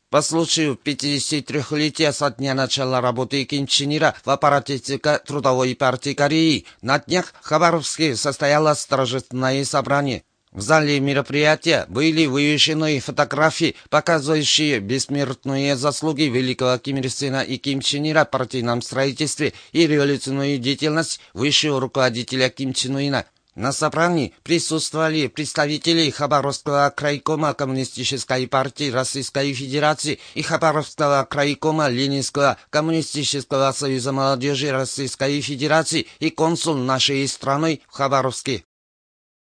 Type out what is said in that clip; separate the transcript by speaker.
Speaker 1: По случаю 53-летия со дня начала работы Ким Чен Ира в аппарате ЦК Трудовой партии Кореи на днях в Хабаровске состоялось торжественное собрание. В зале мероприятия были вывешены фотографии, показывающие бессмертные заслуги великого Ким Ир Сена и Ким Чен Ира в партийном строительстве и революционную деятельность высшего руководителя Ким Чен Ына. На собрании присутствовали представители Хабаровского крайкома Коммунистической партии Российской Федерации и Хабаровского крайкома Ленинского Коммунистического союза молодежи Российской Федерации и консул нашей страны в Хабаровске.